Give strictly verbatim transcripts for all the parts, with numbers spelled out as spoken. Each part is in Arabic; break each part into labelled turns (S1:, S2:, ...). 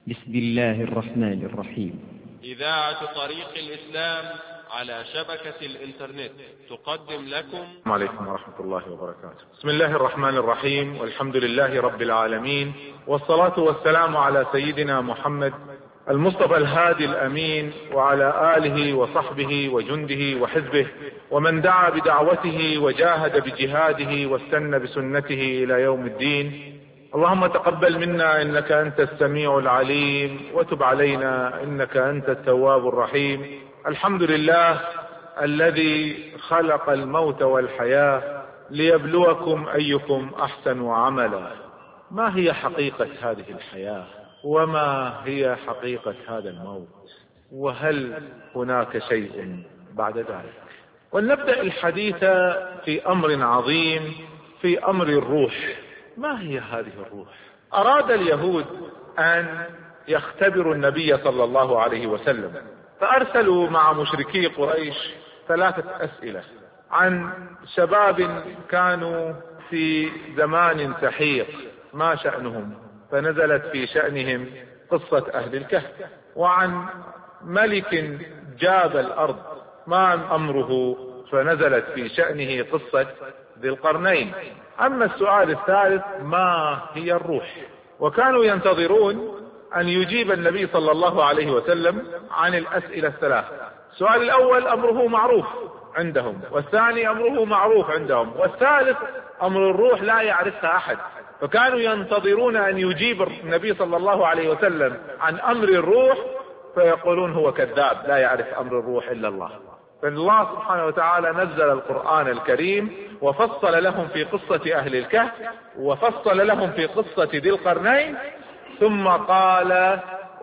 S1: بسم الله الرحمن الرحيم.
S2: إذاعة طريق الإسلام على شبكة الإنترنت تقدم لكم.
S3: السلام عليكم ورحمة الله وبركاته. بسم الله الرحمن الرحيم، والحمد لله رب العالمين، والصلاة والسلام على سيدنا محمد المصطفى الهادي الأمين، وعلى آله وصحبه وجنده وحزبه ومن دعا بدعوته وجاهد بجهاده واستنى بسنته إلى يوم الدين. اللهم تقبل منا إنك أنت السميع العليم، وتب علينا إنك أنت التواب الرحيم. الحمد لله الذي خلق الموت والحياة ليبلوكم أيكم أحسن عملا. ما هي حقيقة هذه الحياة؟ وما هي حقيقة هذا الموت؟ وهل هناك شيء بعد ذلك؟ ولنبدأ الحديث في أمر عظيم، في أمر الروح. ما هي هذه الروح؟ أراد اليهود أن يختبروا النبي صلى الله عليه وسلم، فأرسلوا مع مشركي قريش ثلاثة أسئلة عن شباب كانوا في زمان سحيق ما شأنهم، فنزلت في شأنهم قصة أهل الكهف، وعن ملك جاب الأرض ما أمره، فنزلت في شأنه قصة ذي القرنين. أما السؤال الثالث ما هي الروح؟ وكانوا ينتظرون أن يجيب النبي صلى الله عليه وسلم عن الأسئلة الثلاث. السؤال الأول أمره معروف عندهم، والثاني أمره معروف عندهم، والثالث أمر الروح لا يعرفها أحد، فكانوا ينتظرون أن يجيب النبي صلى الله عليه وسلم عن أمر الروح، فيقولون هو كذاب لا يعرف أمر الروح إلا الله. فالله سبحانه وتعالى نزل القرآن الكريم وفصل لهم في قصة أهل الكهف، وفصل لهم في قصة ذي القرنين، ثم قال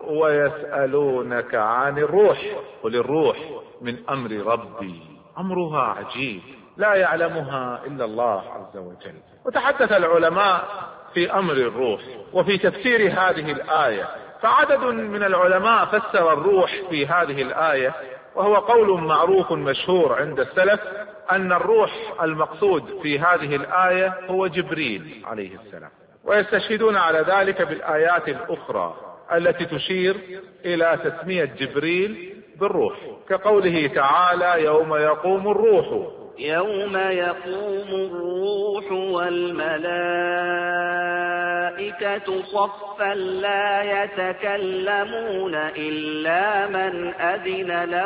S3: ويسألونك عن الروح قل الروح من أمر ربي. أمرها عجيب لا يعلمها إلا الله عز وجل. وتحدث العلماء في أمر الروح وفي تفسير هذه الآية، فعدد من العلماء فسر الروح في هذه الآية، وهو قول معروف مشهور عند السلف أن الروح المقصود في هذه الآية هو جبريل عليه السلام، ويستشهدون على ذلك بالآيات الأخرى التي تشير إلى تسمية جبريل بالروح، كقوله تعالى يوم يقوم الروح
S4: يوم يقوم الروح والملائكة صفا لا يتكلمون إلا من أذن له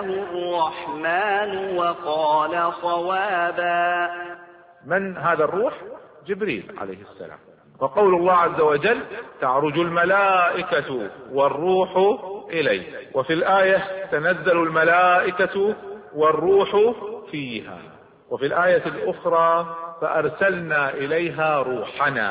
S4: الرحمن وقال صوابا.
S3: من هذا الروح؟ جبريل عليه السلام. وقول الله عز وجل تعرج الملائكة والروح إليه، وفي الآية تنزل الملائكة والروح فيها، وفي الآية الأخرى فأرسلنا إليها روحنا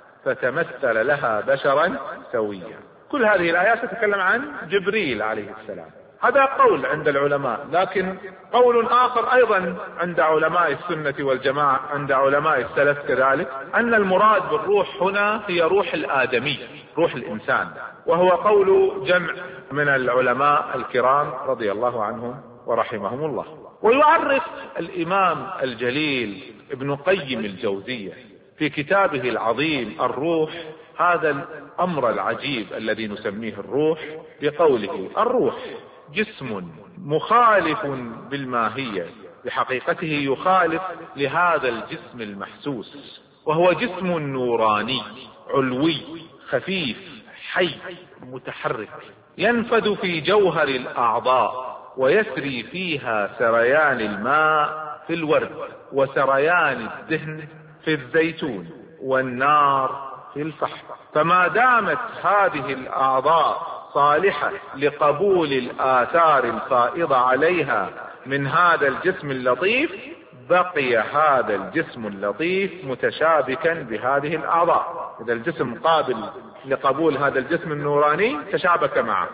S3: فتمثل لها بشرا سويا. كل هذه الآيات تتكلم عن جبريل عليه السلام. هذا قول عند العلماء، لكن قول آخر أيضا عند علماء السنة والجماعة، عند علماء السلف كذلك، أن المراد بالروح هنا هي روح الآدمي، روح الإنسان، وهو قول جمع من العلماء الكرام رضي الله عنهم ورحمهم الله. ويعرف الإمام الجليل ابن قيم الجوزية في كتابه العظيم الروح هذا الأمر العجيب الذي نسميه الروح بقوله الروح جسم مخالف بالماهية، بحقيقته يخالف لهذا الجسم المحسوس، وهو جسم نوراني علوي خفيف حي متحرك، ينفذ في جوهر الأعضاء ويسري فيها سريان الماء في الورد، وسريان الدهن في الزيتون، والنار في الفحم. فما دامت هذه الأعضاء صالحة لقبول الآثار الفائضة عليها من هذا الجسم اللطيف، بقي هذا الجسم اللطيف متشابكا بهذه الأعضاء. إذا الجسم قابل لقبول هذا الجسم النوراني تشابك معه،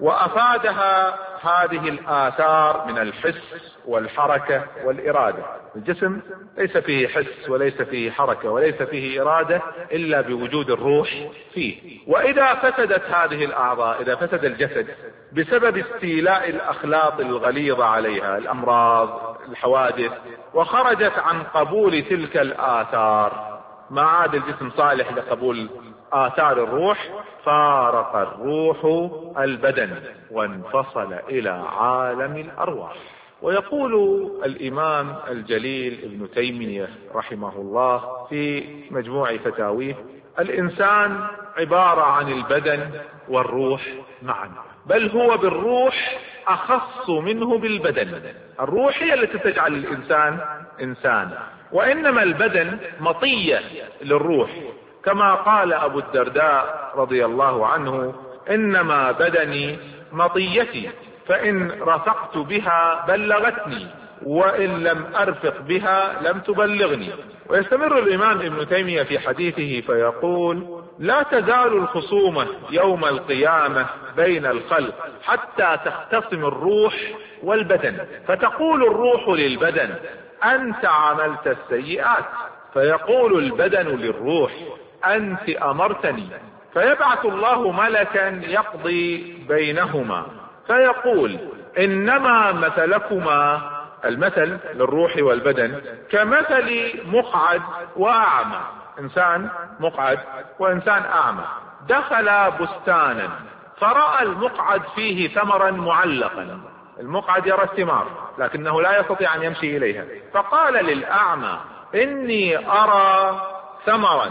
S3: وأفادها هذه الآثار من الحس والحركة والإرادة. الجسم ليس فيه حس وليس فيه حركة وليس فيه إرادة إلا بوجود الروح فيه. وإذا فسدت هذه الأعضاء، إذا فسد الجسد بسبب استيلاء الأخلاط الغليظة عليها، الأمراض الحوادث، وخرجت عن قبول تلك الآثار، ما عاد الجسم صالح لقبول آثار الروح فارق الروح البدن وانفصل إلى عالم الأرواح. ويقول الإمام الجليل ابن تيمية رحمه الله في مجموع فتاويه: الإنسان عبارة عن البدن والروح معا، بل هو بالروح أخص منه بالبدن. الروح هي التي تجعل الإنسان إنسان، وإنما البدن مطية للروح، كما قال أبو الدرداء رضي الله عنه: إنما بدني مطيتي، فإن رفقت بها بلغتني، وإن لم أرفق بها لم تبلغني. ويستمر الإمام ابن تيمية في حديثه فيقول: لا تزال الخصومة يوم القيامة بين الخلق حتى تختصم الروح والبدن، فتقول الروح للبدن: أنت عملت السيئات، فيقول البدن للروح: أنت أمرتني. فيبعث الله ملكا يقضي بينهما فيقول: إنما مثلكما، المثل للروح والبدن، كمثل مقعد وأعمى. إنسان مقعد وإنسان أعمى دخل بستانا، فرأى المقعد فيه ثمرا معلقا. المقعد يرى الثمار لكنه لا يستطيع أن يمشي إليها، فقال للأعمى: إني أرى ثمرا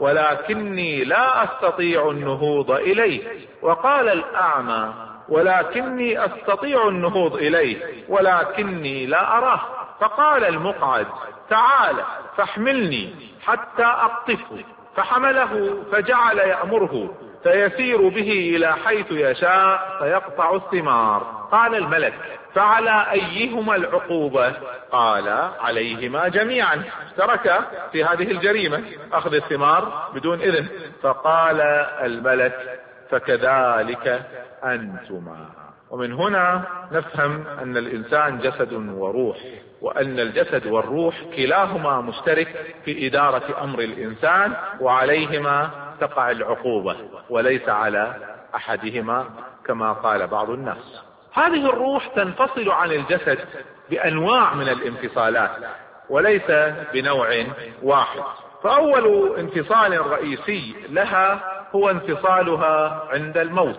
S3: ولكني لا أستطيع النهوض إليه. وقال الأعمى: ولكني أستطيع النهوض إليه ولكني لا أراه. فقال المقعد: تعال فاحملني حتى أقطفه. فحمله فجعل يأمره فيسير به إلى حيث يشاء فيقطع الثمار. قال الملك: فعلى أيهما العقوبة؟ قال: عليهما جميعا، اشترك في هذه الجريمة، أخذ الثمار بدون إذن. فقال الملك: فكذلك أنتما. ومن هنا نفهم أن الإنسان جسد وروح، وأن الجسد والروح كلاهما مشترك في إدارة أمر الإنسان، وعليهما تقع العقوبة وليس على أحدهما كما قال بعض الناس. هذه الروح تنفصل عن الجسد بأنواع من الانفصالات وليس بنوع واحد. فأول انفصال رئيسي لها هو انفصالها عند الموت،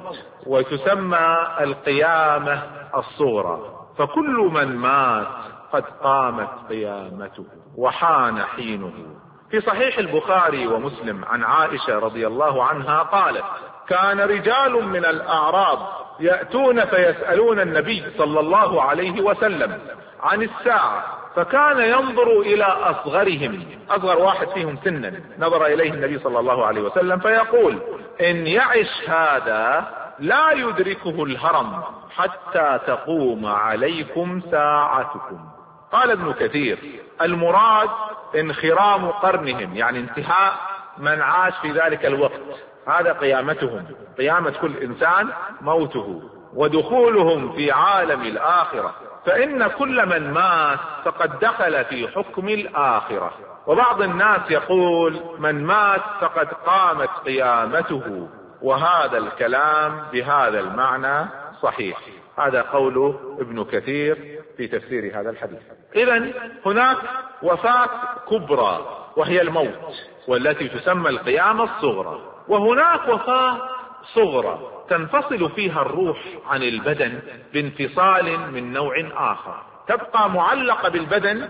S3: وتسمى القيامة الصغرى. فكل من مات قد قامت قيامته وحان حينه. في صحيح البخاري ومسلم عن عائشة رضي الله عنها قالت: كان رجال من الأعراب يأتون فيسألون النبي صلى الله عليه وسلم عن الساعة، فكان ينظر إلى أصغرهم، أصغر واحد فيهم سنا نظر إليه النبي صلى الله عليه وسلم فيقول: إن يعش هذا لا يدركه الهرم حتى تقوم عليكم ساعتكم. قال ابن كثير: المراد انخرام قرنهم، يعني انتهاء من عاش في ذلك الوقت، هذا قيامتهم. قيامة كل إنسان موته ودخولهم في عالم الآخرة، فإن كل من مات فقد دخل في حكم الآخرة. وبعض الناس يقول: من مات فقد قامت قيامته، وهذا الكلام بهذا المعنى صحيح. هذا قول ابن كثير في تفسير هذا الحديث. إذن هناك وفاة كبرى وهي الموت، والتي تسمى القيامة الصغرى، وهناك وفاة صغرى تنفصل فيها الروح عن البدن بانفصال من نوع آخر، تبقى معلقة بالبدن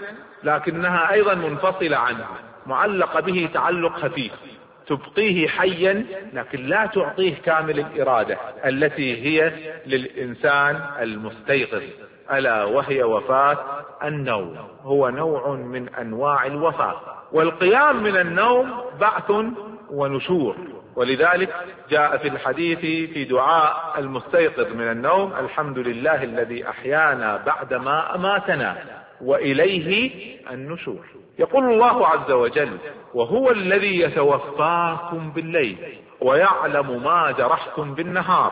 S3: لكنها أيضا منفصلة عنه، معلقة به تعلق خفيف، تبقيه حيا لكن لا تعطيه كامل الإرادة التي هي للإنسان المستيقظ، ألا وهي وفاة النوم. هو نوع من أنواع الوفاة، والقيام من النوم بعث ونشور. ولذلك جاء في الحديث في دعاء المستيقظ من النوم: الحمد لله الذي أحيانا بعدما أماتنا وإليه النشور. يقول الله عز وجل: وهو الذي يتوفاكم بالليل ويعلم ما جرحتم بالنهار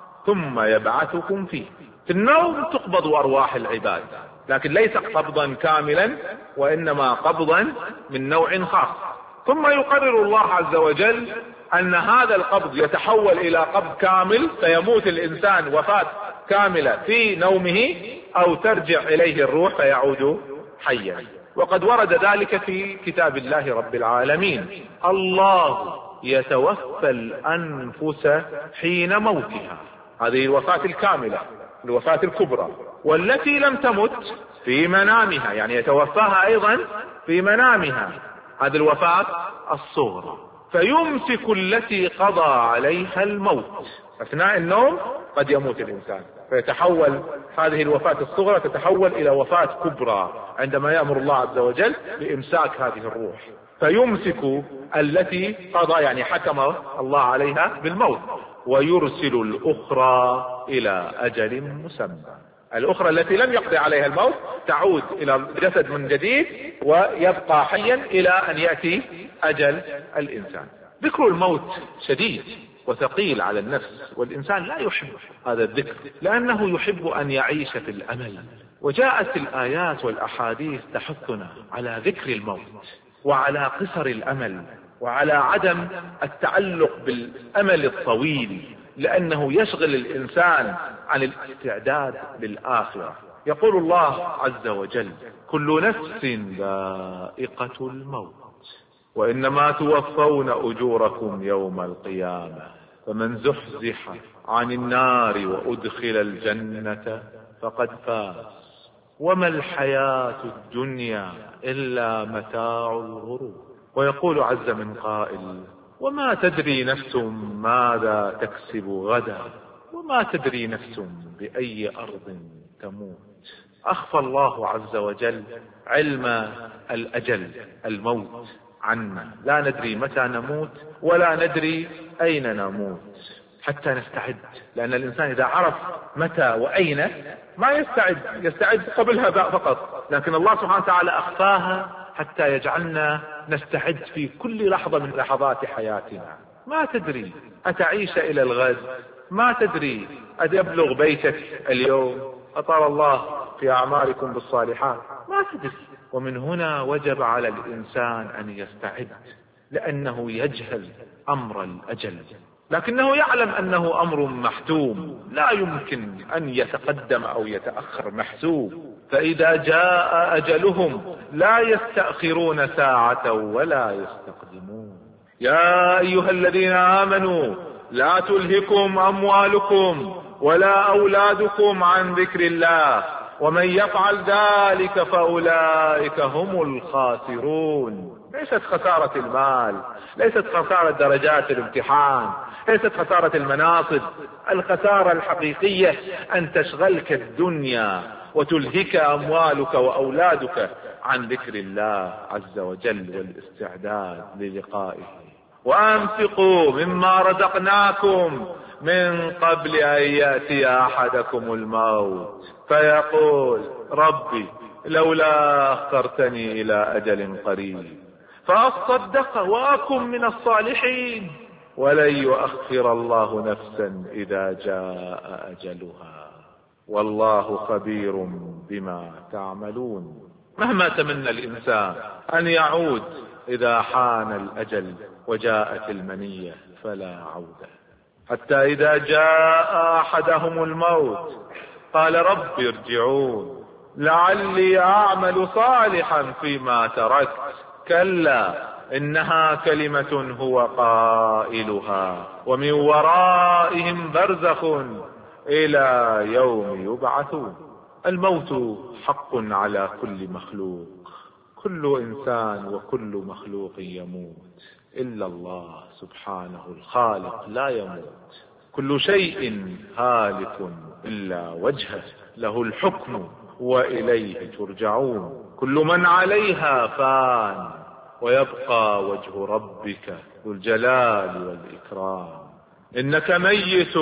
S3: ثم يبعثكم فيه. في النوم تقبض أرواح العباد، لكن ليس قبضا كاملا، وإنما قبضا من نوع خاص. ثم يقرر الله عز وجل أن هذا القبض يتحول إلى قبض كامل، فيموت الإنسان وفاة كاملة في نومه، أو ترجع إليه الروح فيعود حيا. وقد ورد ذلك في كتاب الله رب العالمين: الله يتوفى الأنفس حين موتها، هذه الوفاة الكاملة، الوفاة الكبرى. والتي لم تمت في منامها، يعني يتوفاها أيضا في منامها، هذه الوفاة الصغرى. فيمسك التي قضى عليها الموت. أثناء النوم قد يموت الإنسان، فيتحول هذه الوفاة الصغرى تتحول إلى وفاة كبرى عندما يأمر الله عز وجل بإمساك هذه الروح. فيمسك التي قضى، يعني حكم الله عليها بالموت، ويرسل الأخرى إلى أجل مسمى. الأخرى التي لم يقضي عليها الموت تعود إلى الجسد من جديد ويبقى حيا إلى أن يأتي أجل الإنسان. ذكر الموت شديد وثقيل على النفس، والإنسان لا يحب هذا الذكر لأنه يحب أن يعيش في الأمل. وجاءت الآيات والأحاديث تحثنا على ذكر الموت وعلى قصر الأمل وعلى عدم التعلق بالأمل الطويل، لأنه يشغل الإنسان عن الاستعداد للآخرة. يقول الله عز وجل: كل نفس ذائقة الموت وإنما توفون أجوركم يوم القيامة فمن زحزح عن النار وأدخل الجنة فقد فاز وما الحياة الدنيا إلا متاع الغرور. ويقول عز من قائل: وما تدري نفس ماذا تكسب غدا وما تدري نفس بأي أرض تموت. أخفى الله عز وجل علم الأجل، الموت، عنا. لا ندري متى نموت ولا ندري أين نموت حتى نستعد، لأن الإنسان إذا عرف متى وأين ما يستعد، يستعد قبلها فقط، لكن الله سبحانه وتعالى أخفاها حتى يجعلنا نستعد في كل لحظة من لحظات حياتنا. ما تدري أتعيش إلى الغد، ما تدري أتبلغ بيتك اليوم، أطال الله في أعمالكم بالصالحات، ما تدري. ومن هنا وجب على الإنسان أن يستعد، لأنه يجهل أمر الأجل، لكنه يعلم أنه أمر محتوم لا يمكن أن يتقدم أو يتأخر، محسوب. فإذا جاء أجلهم لا يستأخرون ساعة ولا يستقدمون. يا أيها الذين آمنوا لا تلهكم أموالكم ولا أولادكم عن ذكر الله ومن يفعل ذلك فأولئك هم الخاسرون. ليست خسارة المال، ليست خسارة درجات الامتحان، ليست خسارة المناصب. الخسارة الحقيقية أن تشغلك الدنيا وتلهك أموالك وأولادك عن ذكر الله عز وجل والاستعداد للقائه. وأنفقوا مما رزقناكم من قبل أن يأتي أحدكم الموت فيقول ربي لولا أخرتني إلى أجل قريب فأصدق وأكن من الصالحين ولن يؤخر الله نفسا إذا جاء أجلها والله خبير بما تعملون. مهما تمنى الإنسان أن يعود إذا حان الأجل وجاءت المنية فلا عودة، حتى إذا جاء أحدهم الموت قال رب ارجعون لعلي أعمل صالحا فيما تركت كلا إنها كلمة هو قائلها ومن ورائهم برزخ إلى يوم يبعثون. الموت حق على كل مخلوق، كل إنسان وكل مخلوق يموت إلا الله سبحانه الخالق لا يموت. كل شيء هالك إلا وجهه له الحكم وإليه ترجعون. كل من عليها فان ويبقى وجه ربك ذو الجلال والإكرام. إنك ميت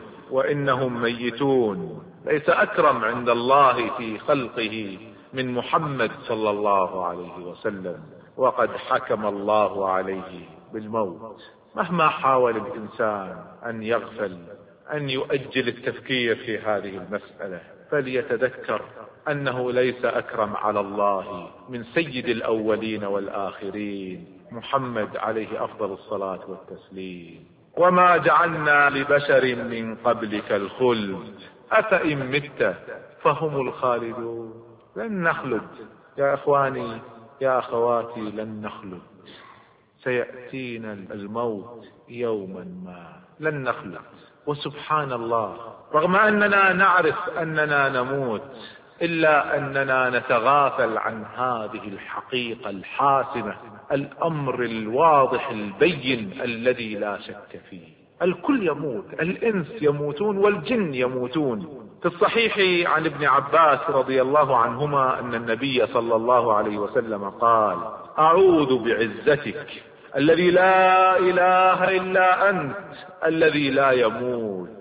S3: وإنهم ميتون. ليس أكرم عند الله في خلقه من محمد صلى الله عليه وسلم، وقد حكم الله عليه بالموت. مهما حاول الإنسان أن يغفل أن يؤجل التفكير في هذه المسألة فليتذكر أنه ليس أكرم على الله من سيد الأولين والآخرين محمد عليه أفضل الصلاة والتسليم. وما جعلنا لبشر من قبلك الخلد أفإن مت فهم الخالدون. لن نخلد يا أخواني يا أخواتي، لن نخلد. سيأتينا الموت يوما ما، لن نخلق. وسبحان الله، رغم أننا نعرف أننا نموت إلا أننا نتغافل عن هذه الحقيقة الحاسمة، الأمر الواضح البين الذي لا شك فيه. الكل يموت، الإنس يموتون والجن يموتون. في الصحيح عن ابن عباس رضي الله عنهما أن النبي صلى الله عليه وسلم قال: أعوذ بعزتك الذي لا إله إلا أنت الذي لا يموت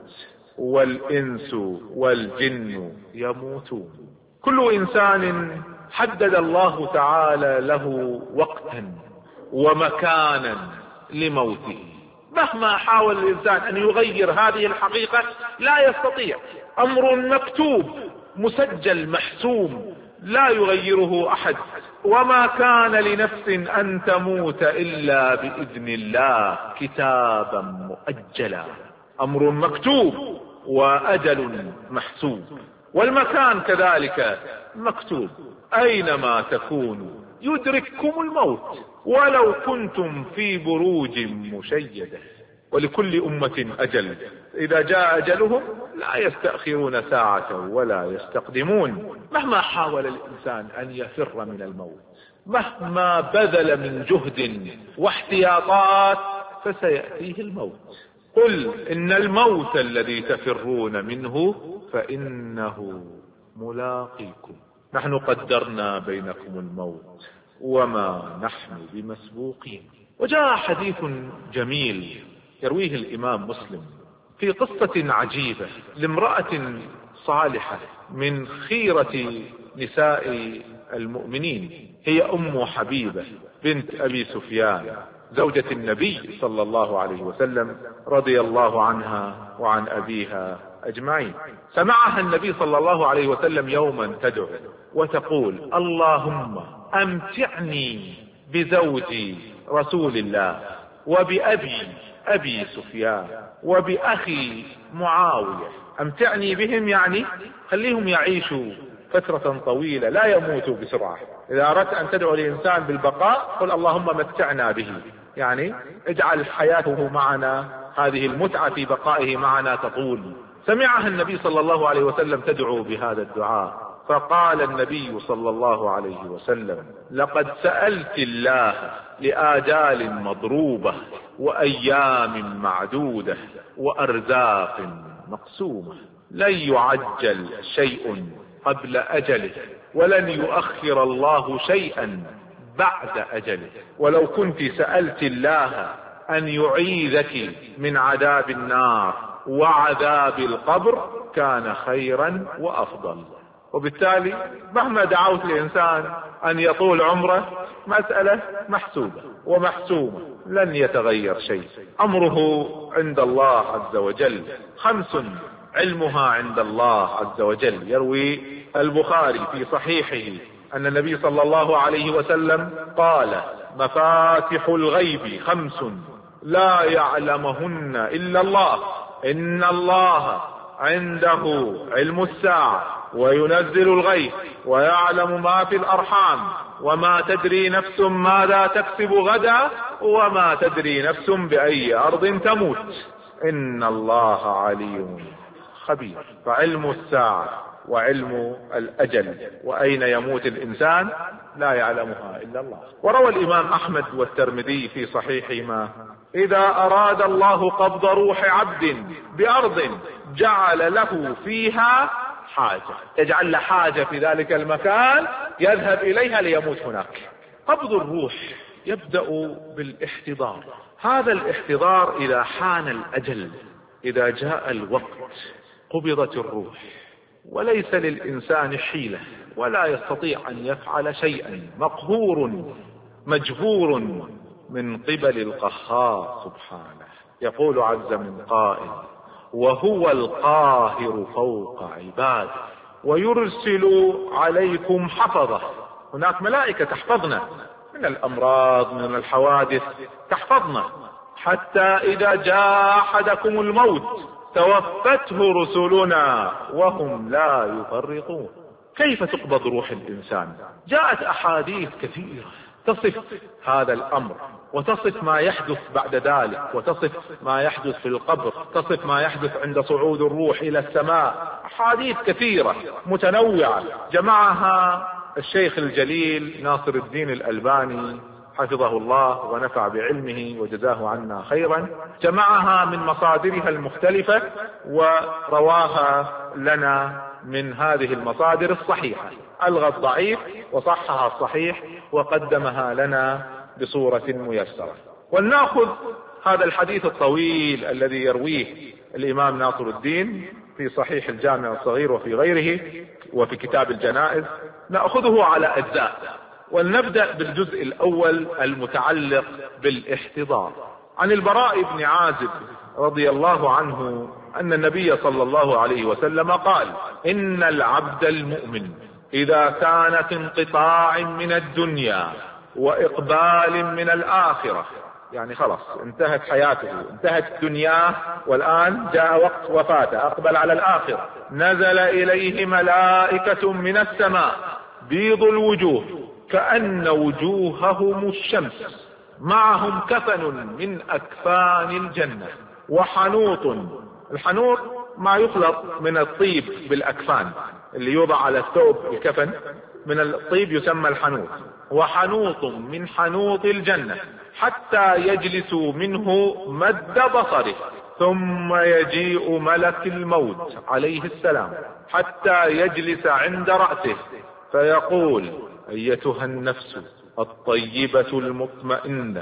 S3: والإنس والجن يموتون. كل إنسان حدد الله تعالى له وقتا ومكانا لموته. مهما حاول الإنسان أن يغير هذه الحقيقة لا يستطيع. أمر مكتوب مسجل محسوم لا يغيره أحد. وما كان لنفس أن تموت إلا بإذن الله كتابا مؤجلا. أمر مكتوب وأجل محسوب، والمكان كذلك مكتوب. أينما تكونوا يدرككم الموت ولو كنتم في بروج مشيدة. ولكل أمة أجل، إذا جاء أجلهم لا يستأخرون ساعة ولا يستقدمون. مهما حاول الإنسان أن يفر من الموت، مهما بذل من جهد واحتياطات، فسيأتيه الموت. قل إن الموت الذي تفرون منه فإنه ملاقيكم. نحن قدرنا بينكم الموت وما نحن بمسبوقين. وجاء حديث جميل يرويه الإمام مسلم في قصة عجيبة لامرأة صالحة من خيرة نساء المؤمنين، هي أم حبيبة بنت أبي سفيان زوجة النبي صلى الله عليه وسلم رضي الله عنها وعن أبيها أجمعين. سمعها النبي صلى الله عليه وسلم يوما تدعو وتقول: اللهم أمتعني بزوجي رسول الله وبأبي أبي سفيان وبأخي معاوية. أمتعني بهم يعني خليهم يعيشوا فترة طويلة لا يموتوا بسرعة. إذا أردت أن تدعو الإنسان بالبقاء قل اللهم متعنا به، يعني اجعل حياته معنا، هذه المتعة في بقائه معنا تطول. سمعها النبي صلى الله عليه وسلم تدعو بهذا الدعاء، فقال النبي صلى الله عليه وسلم: لقد سألت الله لآجال مضروبة وأيام معدودة وأرزاق مقسومة. لن يعجل شيء قبل أجله ولن يؤخر الله شيئا بعد أجله. ولو كنت سألت الله أن يعيذك من عذاب النار وعذاب القبر كان خيرا وأفضل. وبالتالي مهما دعوت الإنسان أن يطول عمره مسألة محسوبة ومحسومة، لن يتغير شيء. أمره عند الله عز وجل خمس علمها عند الله عز وجل. يروي البخاري في صحيحه أن النبي صلى الله عليه وسلم قال: مفاتح الغيب خمس لا يعلمهن إلا الله. إن الله عنده علم الساعة وينزل الغيث ويعلم ما في الأرحام وما تدري نفس ماذا تكسب غدا وما تدري نفس بأي أرض تموت. إن الله عليم خبير. فعلم الساعة وعلم الأجل وأين يموت الإنسان لا يعلمها إلا الله. وروى الإمام أحمد والترمذي في صحيحهما: إذا أراد الله قبض روح عبد بأرض جعل له فيها حاجة، يجعل له حاجة في ذلك المكان يذهب إليها ليموت هناك. قبض الروح يبدأ بالاحتضار. هذا الاحتضار إذا حان الأجل، إذا جاء الوقت قبضت الروح، وليس للإنسان حيلة ولا يستطيع أن يفعل شيئا، مقهور مجبور من قبل القهار سبحانه. يقول عز من قائل: وهو القاهر فوق عباده ويرسل عليكم حفظه. هناك ملائكة تحفظنا من الأمراض من الحوادث، تحفظنا حتى إذا جاء أحدكم الموت توفته رسلنا وهم لا يفرطون. كيف تقبض روح الإنسان؟ جاءت أحاديث كثيرة تصف هذا الأمر. وتصف ما يحدث بعد ذلك، وتصف ما يحدث في القبر، تصف ما يحدث عند صعود الروح إلى السماء. أحاديث كثيرة متنوعة جمعها الشيخ الجليل ناصر الدين الألباني حفظه الله ونفع بعلمه وجزاه عنا خيرا، جمعها من مصادرها المختلفة ورواها لنا من هذه المصادر الصحيحة، ألغى الضعيف وصحها الصحيح وقدمها لنا بصورة ميسرة. ولنأخذ هذا الحديث الطويل الذي يرويه الإمام ناصر الدين في صحيح الجامع الصغير وفي غيره وفي كتاب الجنائز، نأخذه على أجزاء، ولنبدأ بالجزء الأول المتعلق بالاحتضار. عن البراء بن عازب رضي الله عنه أن النبي صلى الله عليه وسلم قال: إن العبد المؤمن إذا كان في انقطاع من الدنيا وإقبال من الآخرة، يعني خلاص انتهت حياته، انتهت دنياه، والآن جاء وقت وفاته، أقبل على الآخرة، نزل إليه ملائكة من السماء بيض الوجوه كأن وجوههم الشمس، معهم كفن من أكفان الجنة وحنوط. الحنوط ما يخلط من الطيب بالأكفان اللي يوضع على الثوب الكفن، من الطيب يسمى الحنوط. وحنوط من حنوط الجنة حتى يجلسوا منه مد بصره، ثم يجيء ملك الموت عليه السلام حتى يجلس عند رأسه فيقول: أيتها النفس الطيبة المطمئنة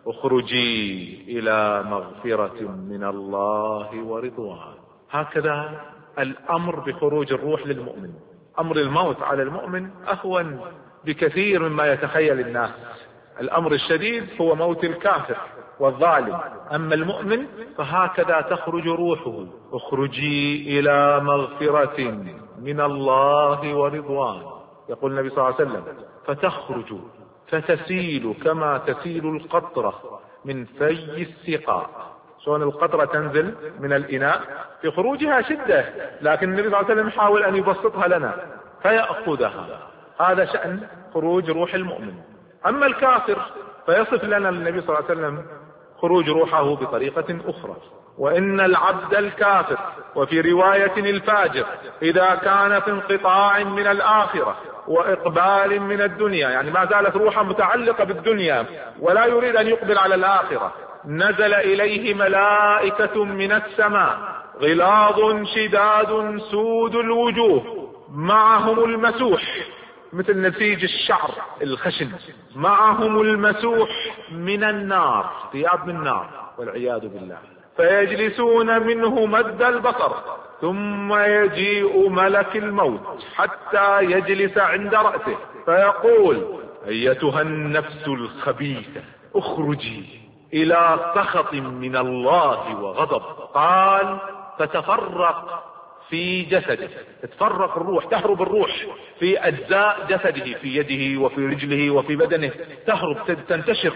S3: اخرجي إلى مغفرة من الله ورضوان. هكذا الأمر بخروج الروح للمؤمن. أمر الموت على المؤمن أهون بكثير مما يتخيل الناس. الأمر الشديد هو موت الكافر والظالم، أما المؤمن فهكذا تخرج روحه: اخرجي إلى مغفرة من الله ورضوان. يقول النبي صلى الله عليه وسلم: فتخرج فتسيل كما تسيل القطرة من في السقاء. شلون القطرة تنزل من الإناء؟ في خروجها شدة، لكن النبي صلى الله عليه وسلم حاول أن يبسطها لنا فيأخذها. هذا شأن خروج روح المؤمن. أما الكافر فيصف لنا النبي صلى الله عليه وسلم خروج روحه بطريقة أخرى: وإن العبد الكافر، وفي رواية الفاجر، إذا كان في انقطاع من الآخرة وإقبال من الدنيا، يعني ما زالت روحه متعلقة بالدنيا ولا يريد أن يقبل على الآخرة، نزل إليه ملائكة من السماء غلاظ شداد سود الوجوه، معهم المسوح مثل نسيج الشعر الخشن، معهم المسوح من النار، ثياب من نار والعياذ بالله، فيجلسون منه مد البصر، ثم يجيء ملك الموت حتى يجلس عند رأسه فيقول: أيتها النفس الخبيثة اخرجي إلى سخط من الله وغضب. قال: فتفرق في جسده، تتفرق الروح، تهرب الروح في أجزاء جسده، في يده وفي رجله وفي بدنه، تهرب تنتشر،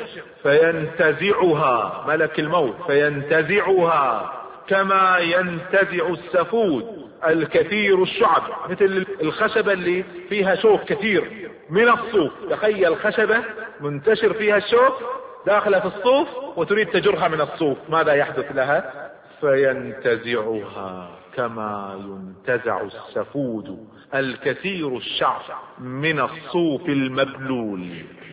S3: فينتزعها ملك الموت، فينتزعها كما ينتزع السفود الكثير الشعب، مثل الخشبة اللي فيها شوك كثير من الصوف. تخيل خشبة منتشر فيها الشوك داخلة في الصوف وتريد تجرها من الصوف، ماذا يحدث لها؟ فينتزعها كما ينتزع السفود الكثير الشعر من الصوف المبلول،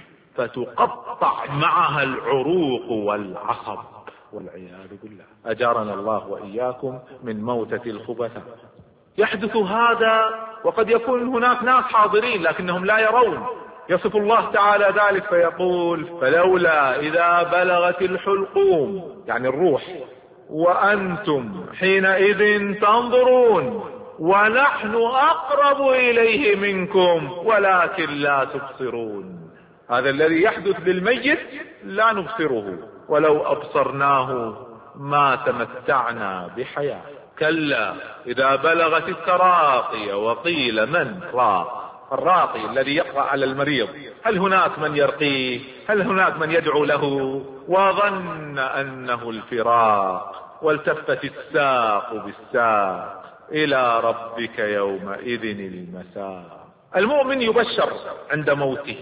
S3: فتقطع معها العروق والعصب والعياذ بالله. أجارنا الله وإياكم من موتة الخبثاء. يحدث هذا وقد يكون هناك ناس حاضرين لكنهم لا يرون. يصف الله تعالى ذلك فيقول: فلولا إذا بلغت الحلقوم، يعني الروح، وأنتم حينئذ تنظرون ونحن أقرب إليه منكم ولكن لا تبصرون. هذا الذي يحدث للميت لا نبصره، ولو أبصرناه ما تمتعنا بحياة. كلا إذا بلغت التراقي وقيل من راق. الراقي الذي يقرأ على المريض، هل هناك من يرقيه؟ هل هناك من يدعو له؟ وظن أنه الفراق والتفت الساق بالساق إلى ربك يومئذ المساق. المؤمن يبشر عند موته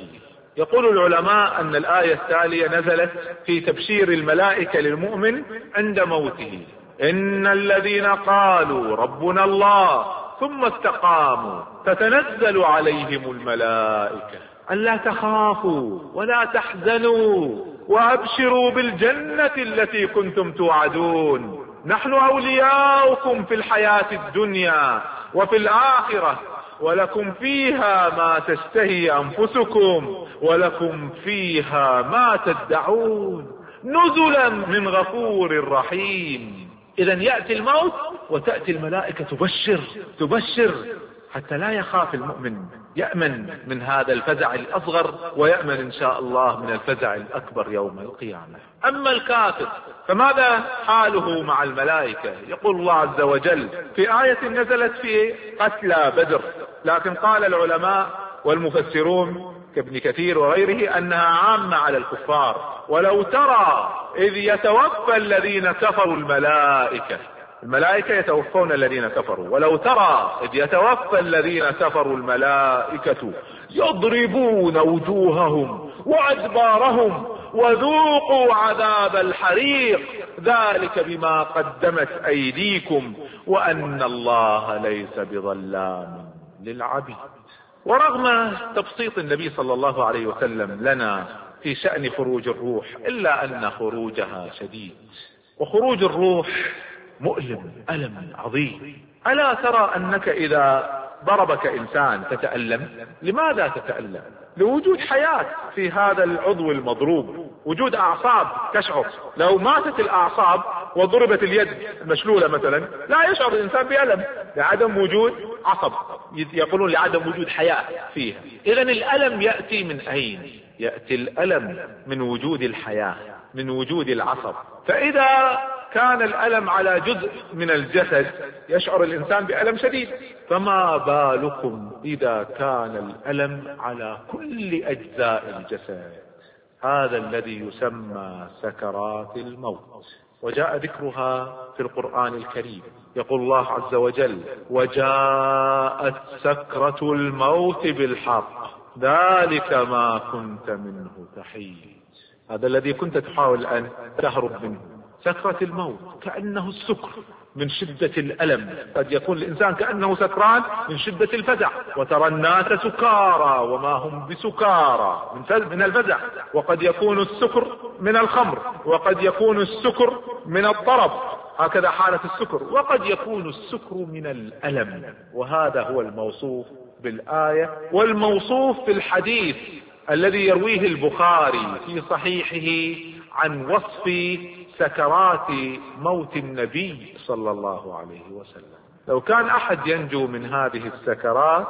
S3: يقول العلماء أن الآية التالية نزلت في تبشير الملائكة للمؤمن عند موته: إن الذين قالوا ربنا الله ثم استقاموا تتنزل عليهم الملائكة ألا تخافوا ولا تحزنوا وأبشروا بالجنة التي كنتم توعدون نحن أولياؤكم في الحياة الدنيا وفي الآخرة ولكم فيها ما تشتهي أنفسكم ولكم فيها ما تدعون نزلا من غفور رحيم. إذا يأتي الموت وتأتي الملائكة تبشر تبشر حتى لا يخاف المؤمن، يأمن من هذا الفزع الأصغر ويأمن إن شاء الله من الفزع الأكبر يوم القيامة. أما الكافر فماذا حاله مع الملائكة؟ يقول الله عز وجل في آية نزلت في قتلى بدر، لكن قال العلماء والمفسرون كابن كثير وغيره أنها عامة على الكفار. ولو ترى إذ يتوفى الذين كفروا الملائكة، الملائكة يتوفون الذين كفروا، ولو ترى إذ يتوفى الذين كفروا الملائكة يضربون وجوههم وأدبارهم وذوقوا عذاب الحريق ذلك بما قدمت أيديكم وأن الله ليس بظلام للعبيد. ورغم تبسيط النبي صلى الله عليه وسلم لنا في شأن خروج الروح إلا أن خروجها شديد، وخروج الروح مؤلم ألم عظيم. ألا ترى أنك إذا ضربك إنسان تتألم؟ لماذا تتألم؟ لوجود حياة في هذا العضو المضروب، وجود أعصاب تشعر. لو ماتت الأعصاب وضربت اليد مشلولة مثلا لا يشعر الإنسان بألم لعدم وجود عصب، يقولون لعدم وجود حياة فيها. إذن الألم يأتي من أين؟ يأتي الألم من وجود الحياة، من وجود العصب. فإذا كان الألم على جزء من الجسد يشعر الإنسان بألم شديد، فما بالكم إذا كان الألم على كل أجزاء الجسد؟ هذا الذي يسمى سكرات الموت، وجاء ذكرها في القرآن الكريم. يقول الله عز وجل: وجاءت سكرة الموت بالحق ذلك ما كنت منه تحيد. هذا الذي كنت تحاول أن تهرب منه، سكرة الموت، كأنه السكر من شدة الألم. قد يكون الإنسان كأنه سكران من شدة الفزع، وترى الناس سكارى وما هم بسكارى من الفزع. وقد يكون السكر من الخمر، وقد يكون السكر من الطرب، هكذا حالة السكر، وقد يكون السكر من الألم. وهذا هو الموصوف بالآية والموصوف في الحديث الذي يرويه البخاري في صحيحه عن وصف سكرات موت النبي صلى الله عليه وسلم. لو كان أحد ينجو من هذه السكرات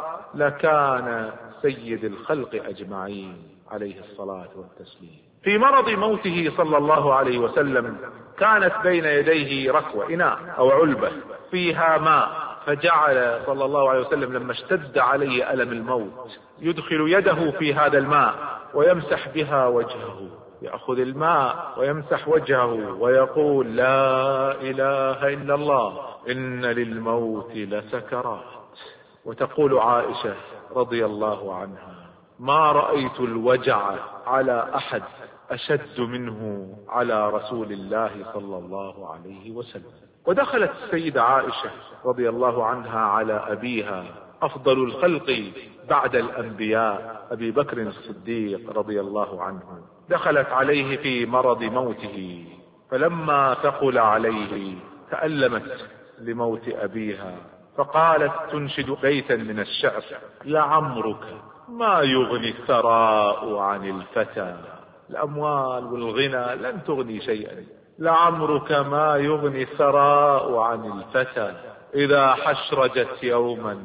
S3: لكان سيد الخلق أجمعين عليه الصلاة والتسليم. في مرض موته صلى الله عليه وسلم كانت بين يديه ركوة، إناء أو علبة فيها ماء، فجعل صلى الله عليه وسلم لما اشتد عليه ألم الموت يدخل يده في هذا الماء ويمسح بها وجهه، يأخذ الماء ويمسح وجهه ويقول: لا إله إلا الله إن للموت لسكرات. وتقول عائشة رضي الله عنها: ما رأيت الوجع على أحد أشد منه على رسول الله صلى الله عليه وسلم. ودخلت السيدة عائشة رضي الله عنها على أبيها أفضل الخلق بعد الأنبياء أبي بكر الصديق رضي الله عنه، دخلت عليه في مرض موته، فلما ثقل عليه تألمت لموت أبيها، فقالت تنشد بيتا من الشعر: لعمرك ما يغني الثراء عن الفتى، الأموال والغنى لن تغني شيئا، لعمرك ما يغني الثراء عن الفتى، إذا حشرجت يوما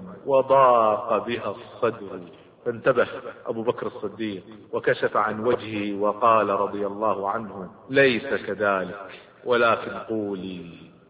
S3: وضاق بها الصدر. فانتبه أبو بكر الصديق وكشف عن وجهه وقال رضي الله عنه: ليس كذلك، ولكن قولي: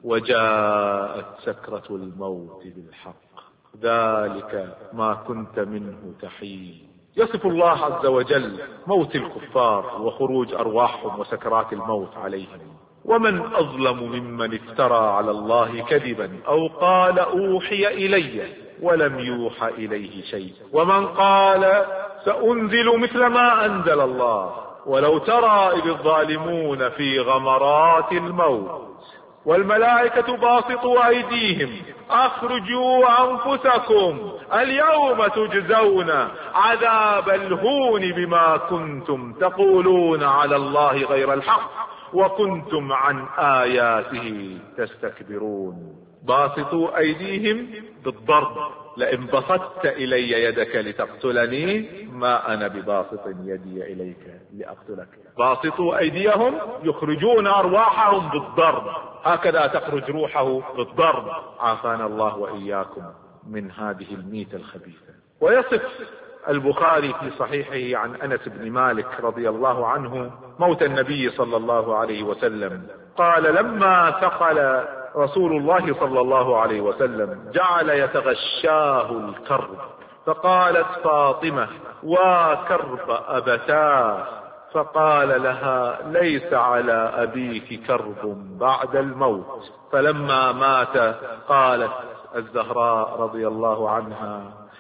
S3: وجاءت سكرة الموت بالحق ذلك ما كنت منه تحيد. يصف الله عز وجل موت الكفار وخروج أرواحهم وسكرات الموت عليهم. ومن أظلم ممن افترى على الله كذبا أو قال أوحي إلي ولم يوحى إليه شيء، ومن قال سأنزل مثل ما أنزل الله. ولو ترى إذ الظالمون في غمرات الموت والملائكة باسطوا أيديهم أخرجوا أنفسكم اليوم تجزون عذاب الهون بما كنتم تقولون على الله غير الحق وكنتم عن آياته تستكبرون. باسطوا أيديهم بالضرب، لئن بسطت إلي يدك لتقتلني ما أنا بباسط يدي إليك لأقتلك. باسطوا أيديهم يخرجون أرواحهم بالضرب، هكذا تخرج روحه بالضرب. عافانا الله وإياكم من هذه الميتة الخبيثة. ويصف البخاري في صحيحه عن أنس بن مالك رضي الله عنه موت النبي صلى الله عليه وسلم قال: لما ثقل رسول الله صلى الله عليه وسلم جعل يتغشاه الكرب، فقالت فاطمة: وكرب أبتاه، فقال لها: ليس على أبيك كرب بعد الموت. فلما مات قالت الزهراء رضي الله عنها: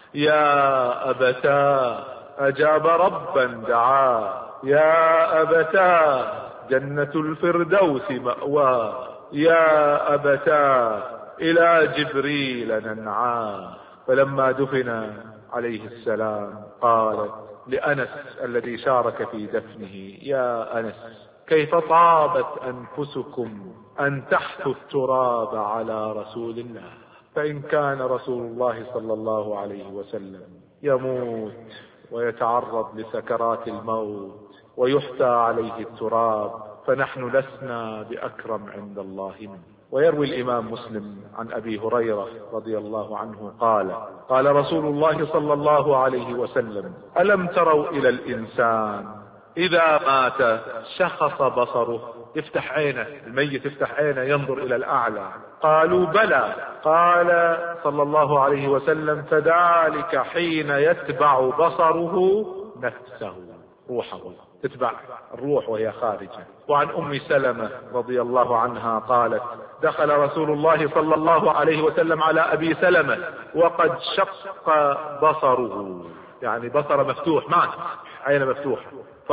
S3: يا أبتاه أجاب ربا دعاه، يا أبتاه جنة الفردوس مأواه، يا أبتاه إلى جبريل ننعاه. فلما دفن عليه السلام قالت لأنس الذي شارك في دفنه: يا أنس كيف طابت أنفسكم أن تحثوا التراب على رسول الله، فإن كان رسول الله صلى الله عليه وسلم يموت ويتعرض لسكرات الموت ويحثى عليه التراب فنحن لسنا بأكرم عند الله منه. ويروي الإمام مسلم عن أبي هريرة رضي الله عنه قال: قال رسول الله صلى الله عليه وسلم: ألم تروا إلى الإنسان إذا مات شخص بصره؟ يفتح عينه، الميت يفتح عينه ينظر إلى الأعلى. قالوا: بلى. قال صلى الله عليه وسلم: فذلك حين يتبع بصره نفسه، روحه تتبع الروح وهي خارجة. وعن أم سلمة رضي الله عنها قالت: دخل رسول الله صلى الله عليه وسلم على أبي سلمة وقد شق بصره، يعني بصر مفتوح، مات عين مفتوحة،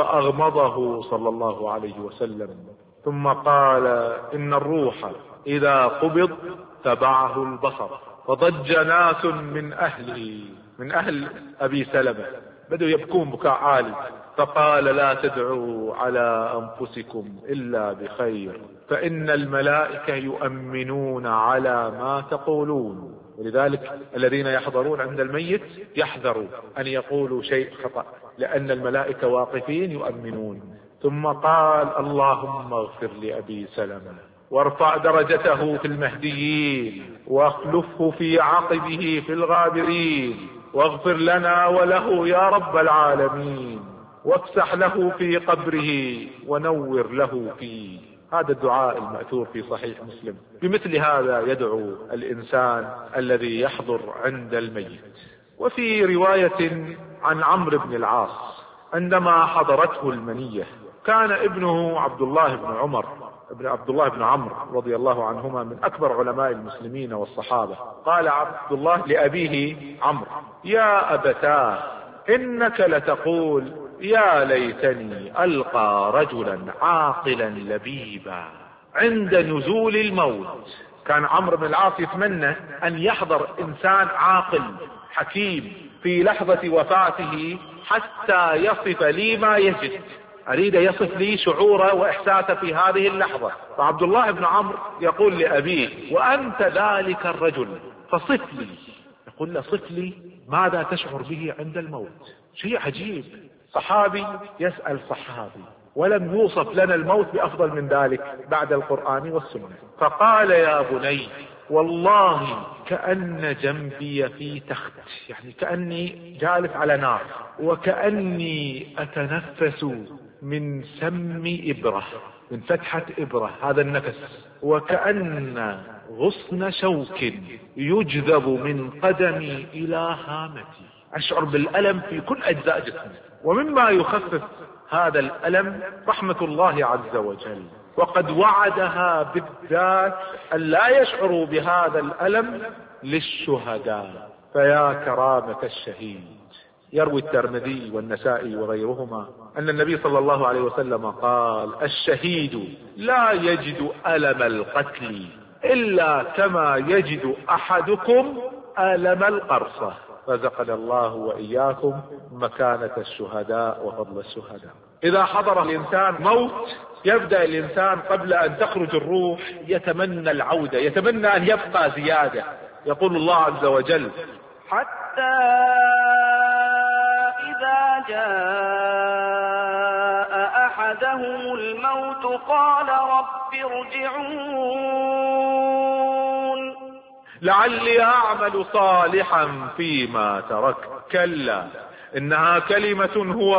S3: فأغمضه صلى الله عليه وسلم ثم قال: إن الروح إذا قبض تبعه البصر. فضج ناس من أهله من أهل أبي سلمة، بدوا يبكون بكاء عالي، فقال: لا تدعوا على أنفسكم إلا بخير، فإن الملائكة يؤمنون على ما تقولون. ولذلك الذين يحضرون عند الميت يحذروا أن يقولوا شيء خطأ، لأن الملائكة واقفين يؤمنون. ثم قال: اللهم اغفر لأبي سلمة وارفع درجته في المهديين واخلفه في عقبه في الغابرين، واغفر لنا وله يا رب العالمين، وافسح له في قبره ونور له فيه. هذا الدعاء المأثور في صحيح مسلم. بمثل هذا يدعو الإنسان الذي يحضر عند الميت. وفي رواية عن عمرو بن العاص عندما حضرته المنية، كان ابنه عبد الله بن عمر ابن عبد الله بن عمرو رضي الله عنهما من أكبر علماء المسلمين والصحابة. قال عبد الله لأبيه عمرو: يا أبتاه إنك لتقول يا ليتني ألقى رجلا عاقلا لبيبا عند نزول الموت. كان عمرو بن العاص يتمنى أن يحضر إنسان عاقل حكيم في لحظة وفاته حتى يصف لي ما يجد، أريد يصف لي شعوره وإحساسه في هذه اللحظة. فعبد الله بن عمرو يقول لأبيه: وأنت ذلك الرجل فصف لي. يقول له: صف لي ماذا تشعر به عند الموت. شيء عجيب، صحابي يسأل صحابي، ولم يوصف لنا الموت بأفضل من ذلك بعد القرآن والسنة. فقال: يا بني والله كأن جنبي في تخت، يعني كأني جالس على نار، وكأني أتنفس من سم إبرة، من فتحة إبرة، هذا النفس، وكأن غصن شوك يجذب من قدمي إلى هامتي. أشعر بالألم في كل أجزاء جسمي. ومما يخفف هذا الألم رحمة الله عز وجل، وقد وعدها بالذات أن لا يشعروا بهذا الألم للشهداء. فيا كرامة الشهيد، يروي الترمذي والنسائي وغيرهما أن النبي صلى الله عليه وسلم قال: الشهيد لا يجد ألم القتل إلا كما يجد أحدكم ألم القرصة. رزقنا الله وإياكم مكانة الشهداء وفضل الشهداء. إذا حضر الإنسان موت يبدأ الإنسان قبل أن تخرج الروح يتمنى العودة، يتمنى أن يبقى زيادة. يقول الله عز وجل:
S4: حتى إذا جاء أحدهم الموت قال رب ارجعون
S3: لعلي أعمل صالحا فيما تركت كلا إنها كلمة هو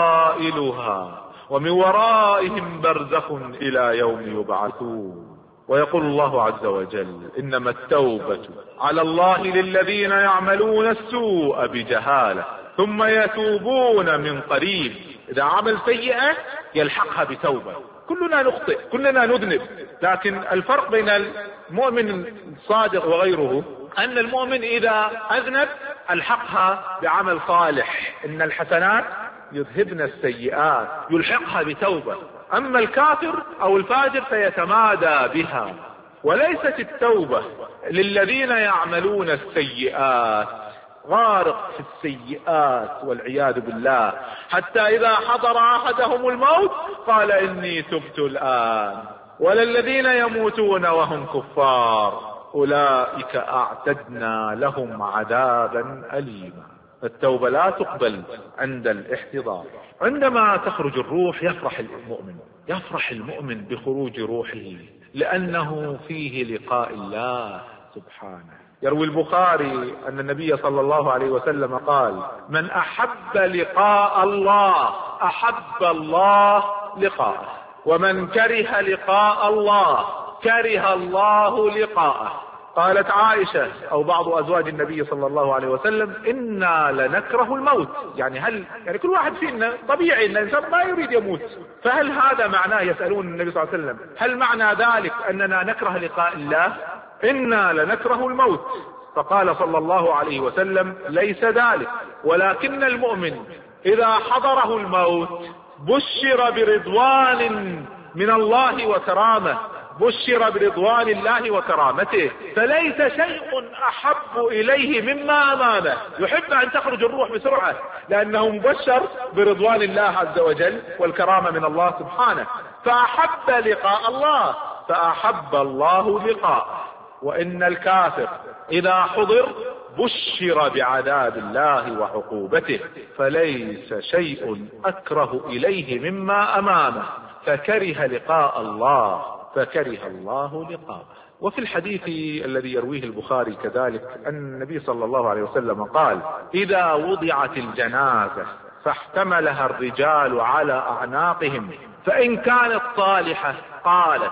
S3: قائلها ومن ورائهم برزخ إلى يوم يبعثون. ويقول الله عز وجل: إنما التوبة على الله للذين يعملون السوء بجهالة ثم يتوبون من قريب. إذا عمل سيئة يلحقها بتوبة. كلنا نخطئ، كلنا نذنب، لكن الفرق بين المؤمن الصادق وغيره أن المؤمن إذا أذنب ألحقها بعمل صالح، إن الحسنات يذهبن السيئات، يلحقها بتوبة. أما الكافر أو الفاجر فيتمادى بها. وليست التوبة للذين يعملون السيئات، غارق في السيئات والعياذ بالله، حتى إذا حضر أحدهم الموت قال إني تبت الآن. ولا الذين يموتون وهم كفار أولئك أعتدنا لهم عذابا أليما. التوبة لا تقبل عند الاحتضار. عندما تخرج الروح يفرح المؤمن، يفرح المؤمن بخروج روحه لأنه فيه لقاء الله سبحانه. يروي البخاري أن النبي صلى الله عليه وسلم قال: من أحب لقاء الله أحب الله لقاءه، ومن كره لقاء الله كره الله لقاءه. قالت عائشة أو بعض أزواج النبي صلى الله عليه وسلم: إنا لنكره الموت. يعني هل يعني كل واحد فينا طبيعي أن الإنسان ما يريد يموت، فهل هذا معناه؟ يسألون النبي صلى الله عليه وسلم: هل معنى ذلك أننا نكره لقاء الله؟ إنا لنكره الموت. فقال صلى الله عليه وسلم: ليس ذلك، ولكن المؤمن إذا حضره الموت بشر برضوان من الله وكرامة، بشر برضوان الله وكرامته، فليس شيء أحب إليه مما أمامه. يحب أن تخرج الروح بسرعة لأنه مبشر برضوان الله عز وجل والكرامة من الله سبحانه، فأحب لقاء الله فأحب الله لقاءه. وإن الكافر إذا حضر بشر بعذاب الله وعقوبته، فليس شيء أكره إليه مما أمامه، فكره لقاء الله فكره الله لقاءه. وفي الحديث الذي يرويه البخاري كذلك أن النبي صلى الله عليه وسلم قال: إذا وضعت الجنازة فاحتملها الرجال على أعناقهم فإن كانت صالحة قالت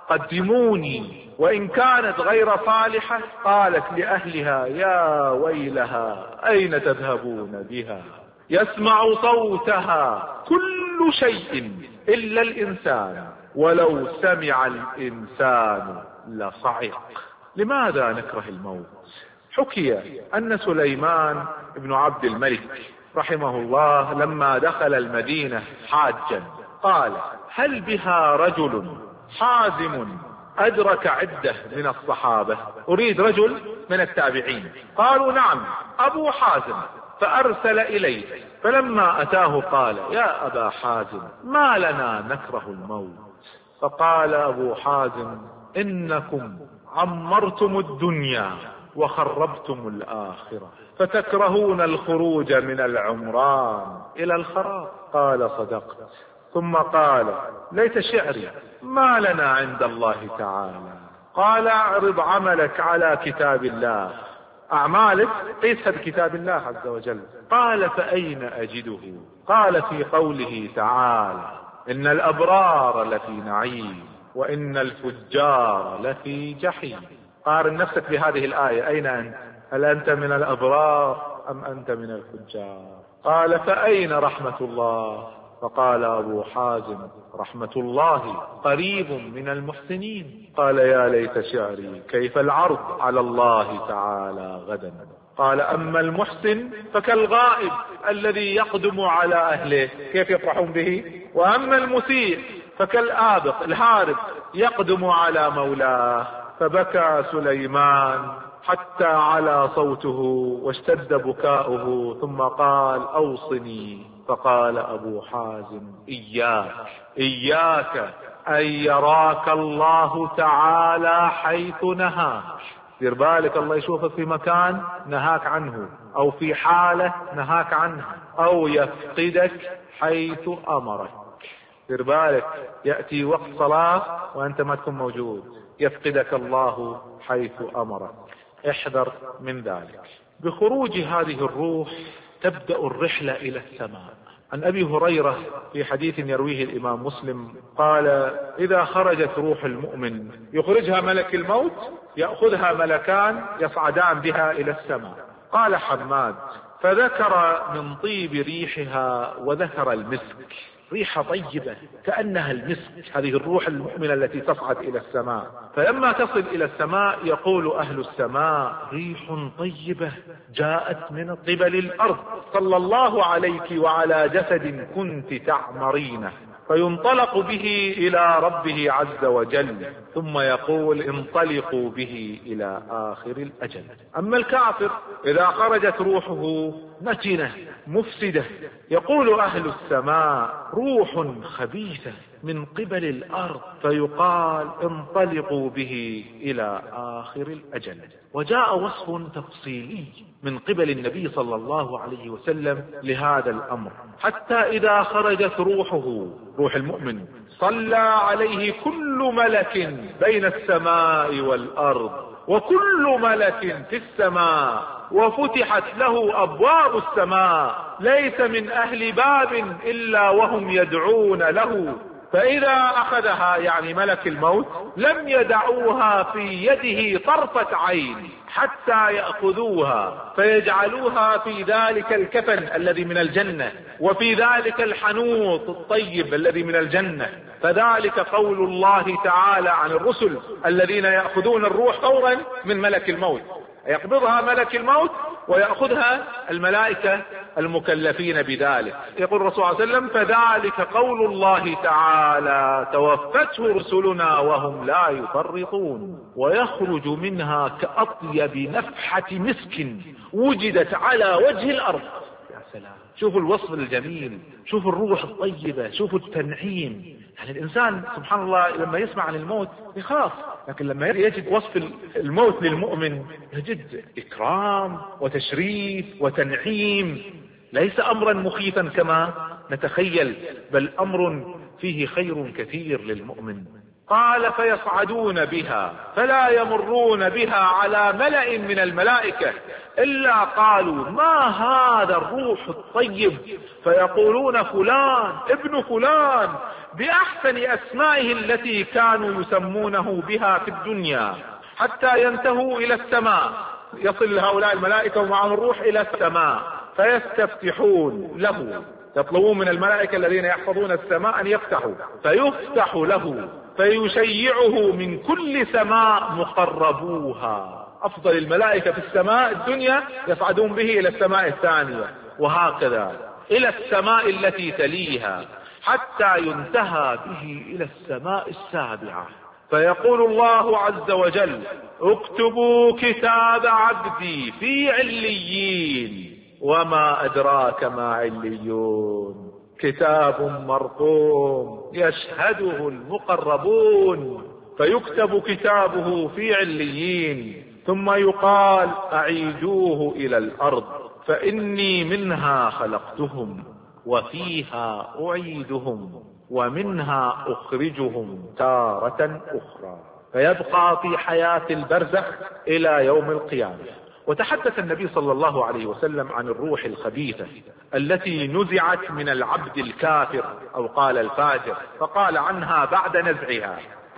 S3: قدموني، وإن كانت غير صالحة قالت لأهلها يا ويلها أين تذهبون بها. يسمع صوتها كل شيء إلا الإنسان، ولو سمع الإنسان لصعق. لماذا نكره الموت؟ حكي أن سليمان بن عبد الملك رحمه الله لما دخل المدينة حاجا قال: هل بها رجل حازم أدرك عدة من الصحابة؟ أريد رجل من التابعين. قالوا: نعم أبو حازم. فأرسل إليه، فلما أتاه قال: يا أبا حازم ما لنا نكره الموت؟ فقال أبو حازم: إنكم عمرتم الدنيا وخربتم الآخرة، فتكرهون الخروج من العمران إلى الخراب. قال: صدقت. ثم قال: ليت شعري ما لنا عند الله تعالى. قال: اعرض عملك على كتاب الله، أعمالك قيسها بكتاب الله عز وجل. قال: فأين أجده؟ قال: في قوله تعالى: إن الأبرار لفي نعيم وإن الفجار لفي جحيم. قارن نفسك بهذه الآية، أين أنت؟ هل أنت من الأبرار أم أنت من الفجار؟ قال: فأين رحمة الله؟ فقال أبو حازم: رحمة الله قريب من المحسنين. قال يا ليت شعري كيف العرض على الله تعالى غدا. قال أما المحسن فكالغائب الذي يقدم على أهله كيف يفرحون به، وأما المسيء فكالآبق الهارب يقدم على مولاه. فبكى سليمان حتى على صوته واشتد بكاؤه، ثم قال أوصني. فقال أبو حازم إياك إياك أن يراك الله تعالى حيث نهاك. دير بالك الله يشوفك في مكان نهاك عنه، أو في حالة نهاك عنها، أو يفقدك حيث أمرك. دير بالك يأتي وقت صلاة وأنت ما تكون موجود، يفقدك الله حيث أمرك. احذر من ذلك. بخروج هذه الروح تبدأ الرحلة إلى السماء. عن أبي هريرة في حديث يرويه الإمام مسلم قال إذا خرجت روح المؤمن يخرجها ملك الموت، يأخذها ملكان يصعدان بها إلى السماء. قال حماد فذكر من طيب ريحها وذكر المسك، ريحة طيبة كأنها المسك، هذه الروح المؤمنة التي تصعد إلى السماء. فلما تصل إلى السماء يقول أهل السماء ريح طيبة جاءت من قبل الأرض، صلى الله عليك وعلى جسد كنت تعمرينه. فينطلق به إلى ربه عز وجل، ثم يقول انطلقوا به إلى آخر الأجل. أما الكافر إذا خرجت روحه نتنة مفسدة، يقول أهل السماء روح خبيثة من قبل الأرض، فيقال انطلقوا به إلى آخر الأجل. وجاء وصف تفصيلي من قبل النبي صلى الله عليه وسلم لهذا الأمر، حتى إذا خرجت روحه روح المؤمن صلى عليه كل ملك بين السماء والأرض، وكل ملك في السماء، وفتحت له أبواب السماء، ليس من أهل باب إلا وهم يدعون له. فإذا أخذها يعني ملك الموت لم يدعوها في يده طرفة عين حتى يأخذوها فيجعلوها في ذلك الكفن الذي من الجنة، وفي ذلك الحنوط الطيب الذي من الجنة. فذلك قول الله تعالى عن الرسل الذين يأخذون الروح فورا من ملك الموت، يقبضها ملك الموت ويأخذها الملائكة المكلفين بذلك. يقول الرسول صلى الله عليه وسلم فذلك قول الله تعالى توفته رسلنا وهم لا يفرطون، ويخرج منها كأطيب نفحة مسك وجدت على وجه الأرض. يا سلام، شوفوا الوصف الجميل، شوفوا الروح الطيبة، شوفوا التنعيم. يعني الإنسان سبحان الله لما يسمع عن الموت يخاف، لكن لما يجد وصف الموت للمؤمن يجد إكرام وتشريف وتنعيم، ليس أمرا مخيفا كما نتخيل، بل أمر فيه خير كثير للمؤمن. قال فيصعدون بها فلا يمرون بها على ملأ من الملائكة إلا قالوا ما هذا الروح الطيب، فيقولون فلان ابن فلان بأحسن أسمائه التي كانوا يسمونه بها في الدنيا، حتى ينتهوا إلى السماء. يصل هؤلاء الملائكة ومعهم الروح إلى السماء فيستفتحون له، يطلبون من الملائكة الذين يحفظون السماء أن يفتحوا، فيفتح له فيشيعه من كل سماء مقربوها. أفضل الملائكة في السماء الدنيا يصعدون به إلى السماء الثانية، وهكذا إلى السماء التي تليها، حتى ينتهى به إلى السماء السابعة. فيقول الله عز وجل اكتبوا كتاب عبدي في عليين، وما أدراك ما عليون، كتاب مرقوم يشهده المقربون. فيكتب كتابه في عليين، ثم يقال أعيدوه إلى الأرض فإني منها خلقتهم وفيها أعيدهم ومنها أخرجهم تارة أخرى. فيبقى في حياة البرزخ إلى يوم القيامة. وتحدث النبي صلى الله عليه وسلم عن الروح الخبيثة التي نزعت من العبد الكافر أو قال الفاجر، فقال عنها بعد نزعها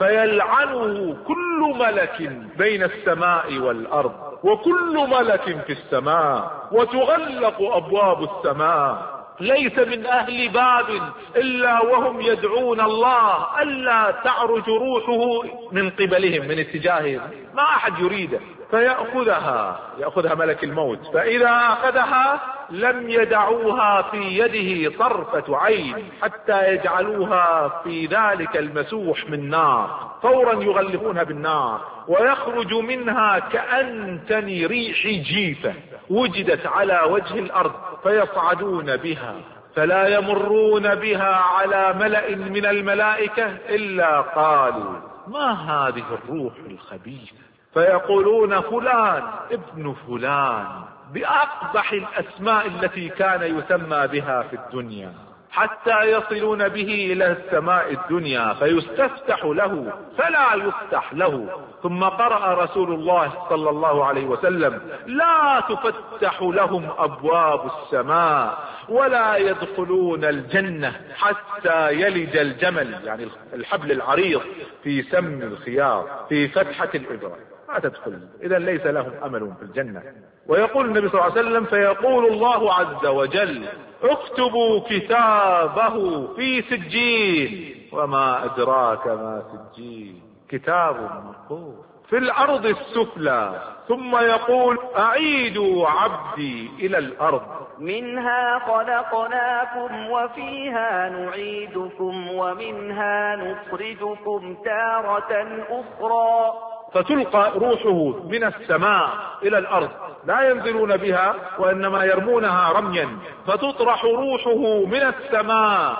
S3: فيلعنه كل ملك بين السماء والأرض وكل ملك في السماء، وتغلق أبواب السماء، ليس من أهل باب إلا وهم يدعون الله ألا تعرج روحه من قبلهم، من اتجاههم، ما أحد يريده، فيأخذها يأخذها ملك الموت، فإذا أخذها لم يدعوها في يده طرفة عين حتى يجعلوها في ذلك المسوح من نار، فورا يغلقونها بالنار، ويخرج منها كأنتن ريح جيفة وجدت على وجه الأرض، فيصعدون بها فلا يمرون بها على ملأ من الملائكة إلا قالوا ما هذه الروح الخبيثة، فيقولون فلان ابن فلان بأقبح الأسماء التي كان يسمى بها في الدنيا، حتى يصلون به إلى السماء الدنيا فيستفتح له فلا يفتح له. ثم قرأ رسول الله صلى الله عليه وسلم لا تفتح لهم أبواب السماء ولا يدخلون الجنة حتى يلج الجمل، يعني الحبل العريض في سم الخياط في فتحة الإبرة، ما تدخل، إذا ليس لهم أمل في الجنة. ويقول النبي صلى الله عليه وسلم فيقول الله عز وجل اكتبوا كتابه في سجين، وما أدراك ما سجين، كتاب مرقوم في الأرض السفلى، ثم يقول أعيدوا عبدي إلى الأرض
S4: منها خلقناكم وفيها نعيدكم ومنها نخرجكم تارة أخرى.
S3: فتلقى روحه من السماء إلى الأرض، لا ينزلون بها وإنما يرمونها رميا، فتطرح روحه من السماء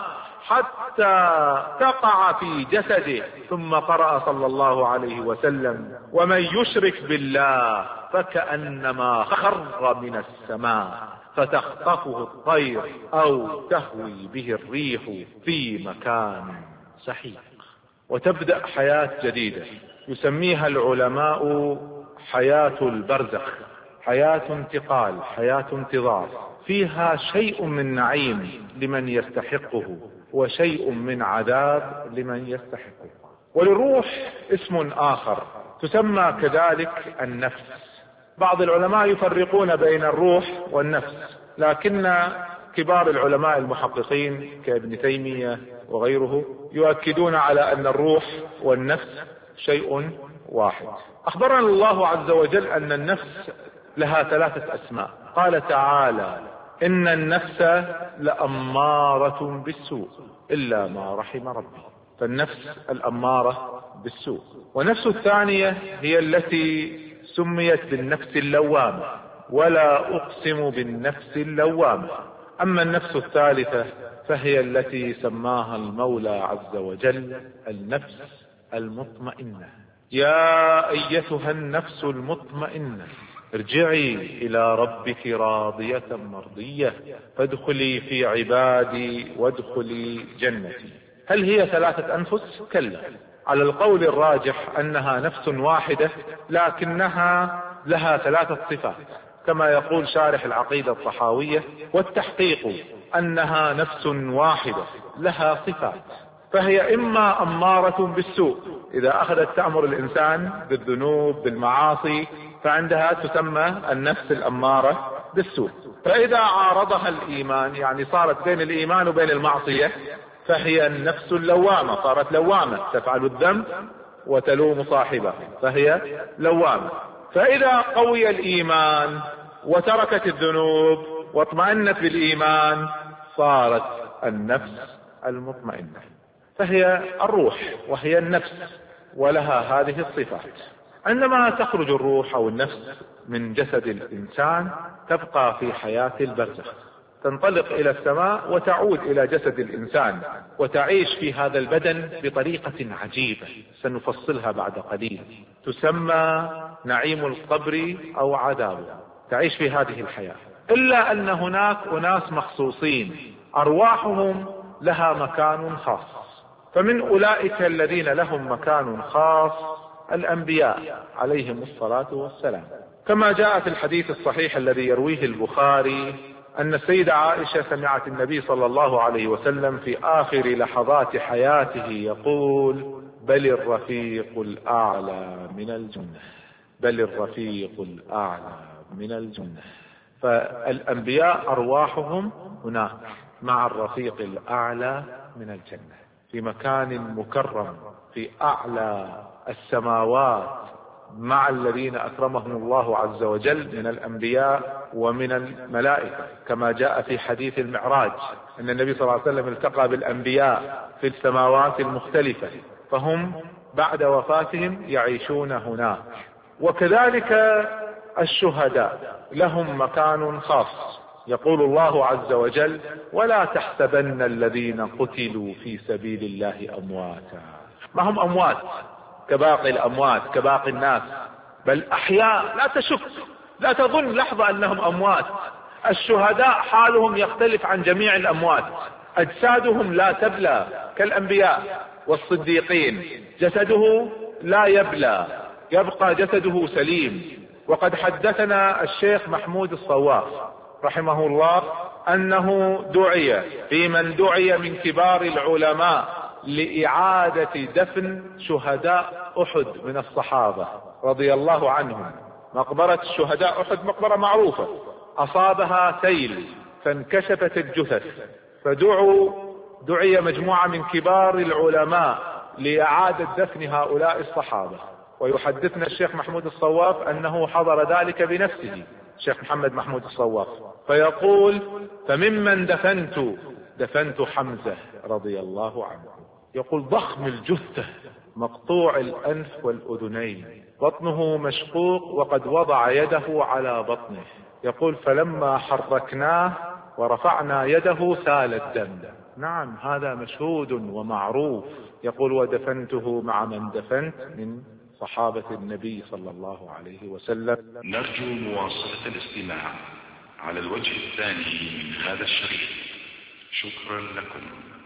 S3: حتى تقع في جسده. ثم قرأ صلى الله عليه وسلم ومن يشرك بالله فكأنما خر من السماء فتخطفه الطير أو تهوي به الريح في مكان سحيق. وتبدأ حياة جديدة يسميها العلماء حياة البرزخ، حياة انتقال، حياة انتظار، فيها شيء من نعيم لمن يستحقه وشيء من عذاب لمن يستحقه. وللروح اسم آخر تسمى كذلك النفس. بعض العلماء يفرقون بين الروح والنفس، لكن كبار العلماء المحققين كابن تيمية وغيره يؤكدون على أن الروح والنفس شيء واحد. أخبرنا الله عز وجل أن النفس لها ثلاثة أسماء، قال تعالى إن النفس لأمارة بالسوء إلا ما رحم ربي، فالنفس الأمارة بالسوء. ونفس الثانية هي التي سميت بالنفس اللوامة، ولا أقسم بالنفس اللوامة. أما النفس الثالثة فهي التي سماها المولى عز وجل النفس المطمئنة. يا أيتها النفس المطمئنة ارجعي إلى ربك راضية مرضية فادخلي في عبادي وادخلي جنتي. هل هي ثلاثة أنفس؟ كلا، على القول الراجح أنها نفس واحدة لكنها لها ثلاثة صفات، كما يقول شارح العقيدة الطحاوية والتحقيق أنها نفس واحدة لها صفات، فهي إما أمارة بالسوء، إذا أخذت تأمر الإنسان بالذنوب بالمعاصي فعندها تسمى النفس الأمارة بالسوء. فإذا عارضها الإيمان، يعني صارت بين الإيمان وبين المعصية، فهي النفس اللوامة، صارت لوامة تفعل الذنب وتلوم صاحبه فهي لوامة. فإذا قوي الإيمان وتركت الذنوب واطمأنت بالإيمان صارت النفس المطمئنة، فهي الروح وهي النفس ولها هذه الصفات. عندما تخرج الروح أو النفس من جسد الإنسان تبقى في حياة البرزخ، تنطلق إلى السماء وتعود إلى جسد الإنسان وتعيش في هذا البدن بطريقة عجيبة سنفصلها بعد قليل، تسمى نعيم القبر أو عذابه، تعيش في هذه الحياة. إلا أن هناك أناس مخصوصين أرواحهم لها مكان خاص، فمن أولئك الذين لهم مكان خاص الأنبياء عليهم الصلاة والسلام، كما جاء في الحديث الصحيح الذي يرويه البخاري أن السيدة عائشة سمعت النبي صلى الله عليه وسلم في آخر لحظات حياته يقول بل الرفيق الأعلى من الجنة، بل الرفيق الأعلى من الجنة. فالأنبياء أرواحهم هناك مع الرفيق الأعلى من الجنة، في مكان مكرم في أعلى السماوات مع الذين أكرمهم الله عز وجل من الأنبياء ومن الملائكة، كما جاء في حديث المعراج أن النبي صلى الله عليه وسلم التقى بالأنبياء في السماوات المختلفة، فهم بعد وفاتهم يعيشون هناك. وكذلك الشهداء لهم مكان خاص، يقول الله عز وجل: ولا تحسبن الذين قتلوا في سبيل الله أمواتا. ما هم أموات كباقي الأموات كباقي الناس، بل أحياء، لا تشك لا تظن لحظة أنهم أموات. الشهداء حالهم يختلف عن جميع الأموات، أجسادهم لا تبلى كالأنبياء والصديقين، جسده لا يبلى، يبقى جسده سليم. وقد حدثنا الشيخ محمود الصواف رحمه الله أنه دعي في من دعي من كبار العلماء لإعادة دفن شهداء أحد من الصحابة رضي الله عنهم. مقبرة الشهداء أحد مقبرة معروفة، أصابها سيل فانكشفت الجثث، فدعوا دعي مجموعة من كبار العلماء لإعادة دفن هؤلاء الصحابة. ويحدثنا الشيخ محمود الصواف أنه حضر ذلك بنفسه، الشيخ محمد محمود الصواف، فيقول: فممن دفنت دفنت حمزة رضي الله عنه. يقول: ضخم الجثة، مقطوع الأنف والأذنين، بطنه مشقوق، وقد وضع يده على بطنه. يقول: فلما حركناه ورفعنا يده سال الدم. نعم، هذا مشهود ومعروف. يقول: ودفنته مع من دفنت من صحابة النبي صلى الله عليه وسلم.
S5: نرجو مواصلة الاستماع على الوجه الثاني من هذا الشريط. شكرا لكم.